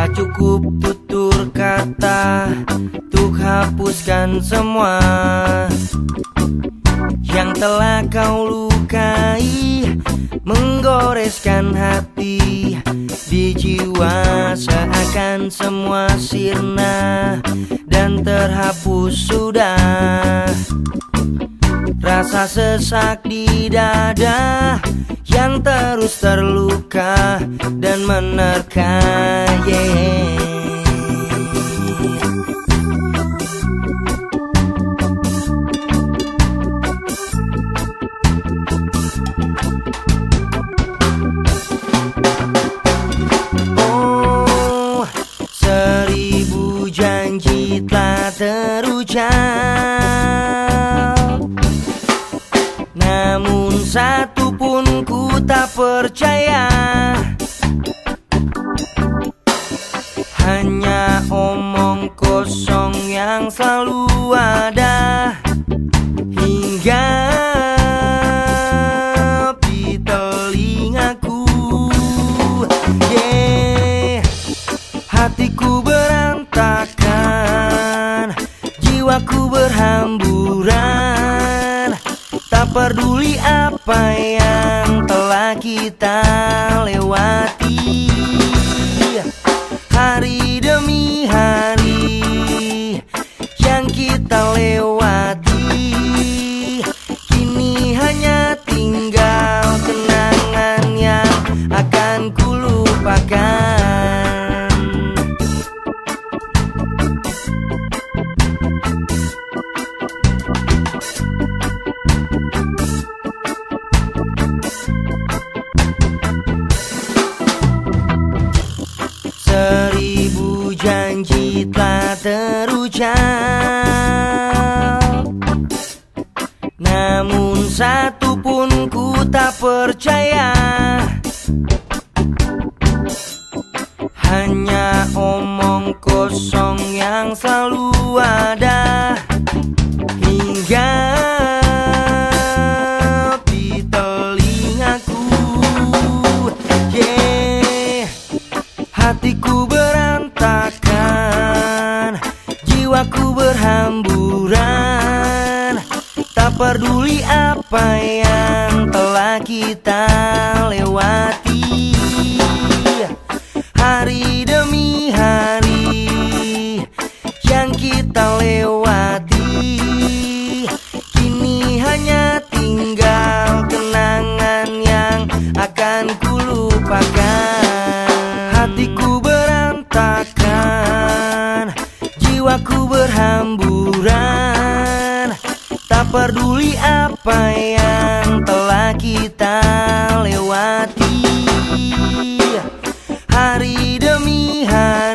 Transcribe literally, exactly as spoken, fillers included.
Tak cukup tutur kata untuk hapuskan semua yang telah kau lukai, menggoreskan hati di jiwa. Seakan semua sirna dan terhapus sudah. Rasa sesak di dada yang terus terluka dan menerka, yeah. Oh, seribu janji telah terucap, namun satu pun ku tak percaya. Hanya omong kosong yang selalu ada hingga di telingaku, yeah. Hatiku berantakan, jiwaku berhamburan. Tak peduli apa yang telah kita lewati, hari demi hari yang kita lewati, kini hanya tinggal kenangan yang akan ku lupakan. Seribu janji telah terucap, namun satu pun ku tak percaya. Hanya omong kosong yang selalu ada hingga di telingaku, yeah. Hatiku berantakan, jiwaku berhamburan. Tak peduli apa yang telah kita lewati, hari demi hari yang kita lewati, kini hanya tinggal kenangan yang akan ku lupakan. Hatiku berantakan, jiwaku berhamburan. Tak peduli apa yang telah kita lewati, hari demi hari